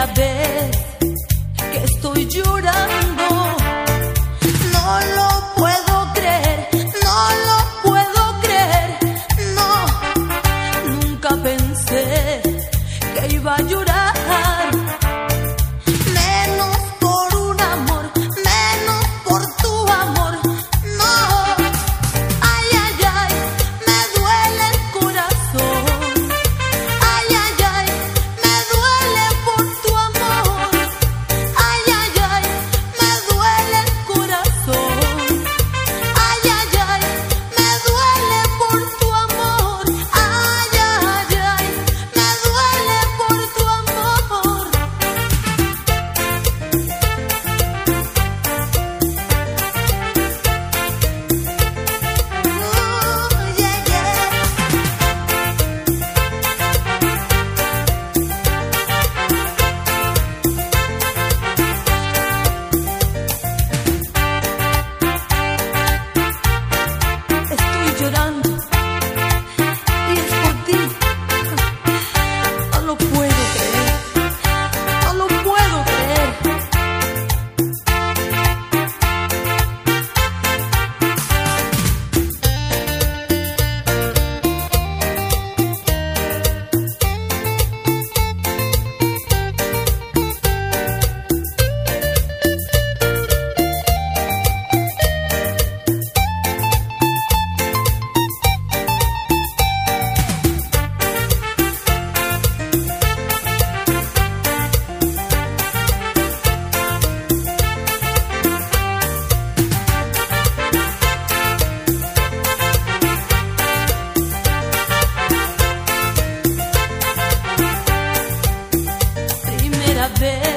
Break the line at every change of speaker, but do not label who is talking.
primera vez que estoy llorando. No lo puedo creer, no lo puedo creer, no. Nunca pensé que iba a llorar, menos por un amor, menos por tu amor, no. Ay, ay, ay, me duele el corazón. Ay, ay, ay, me duele por tu amor. Ay, ay, ay, me duele el corazón. Ay, ay, ay, me duele por tu amor. Ay, ay, ay, me duele por tu amor. Yeah, yeah. Estoy llorando y es por ti. No lo puedo creer, no lo puedo creer. Primera vez